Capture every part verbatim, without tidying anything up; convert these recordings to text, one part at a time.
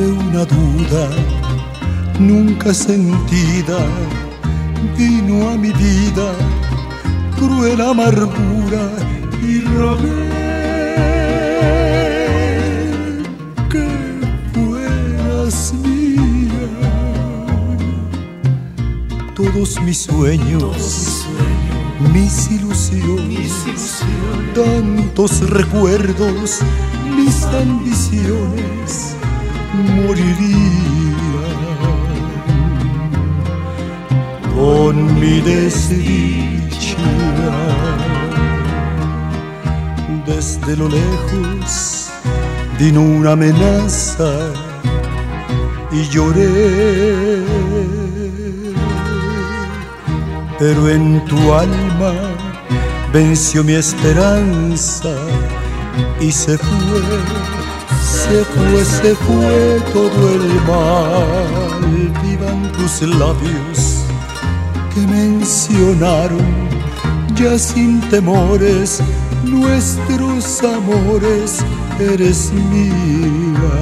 de una duda nunca sentida, vino a mi vida cruel amargura y rogué que fueras mía. Todos mis sueños, mis ilusiones, mis ilusiones, tantos recuerdos, mis ambiciones morirían con mi desdicha. Desde lo lejos vino una amenaza y lloré, pero en tu alma venció mi esperanza y se fue, se fue, se fue todo el mal. Vivan tus labios que mencionaron ya sin temores nuestros amores. Eres mía,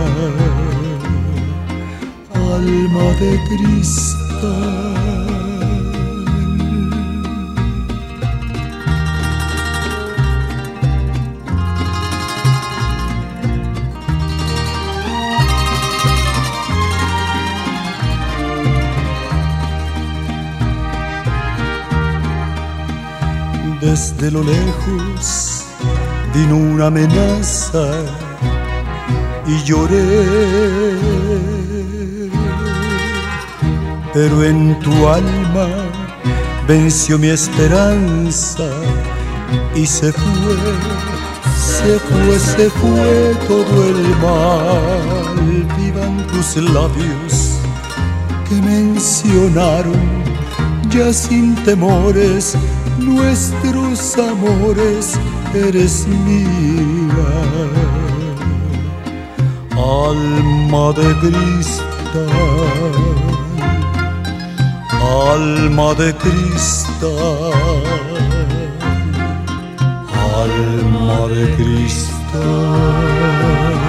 alma de cristal. Desde lo lejos vino una amenaza y lloré, pero en tu alma venció mi esperanza y se fue, se fue, se fue todo el mal. Vivan tus labios que mencionaron ya sin temores nuestros amores. Eres mía, alma de cristal, alma de cristal, alma de cristal.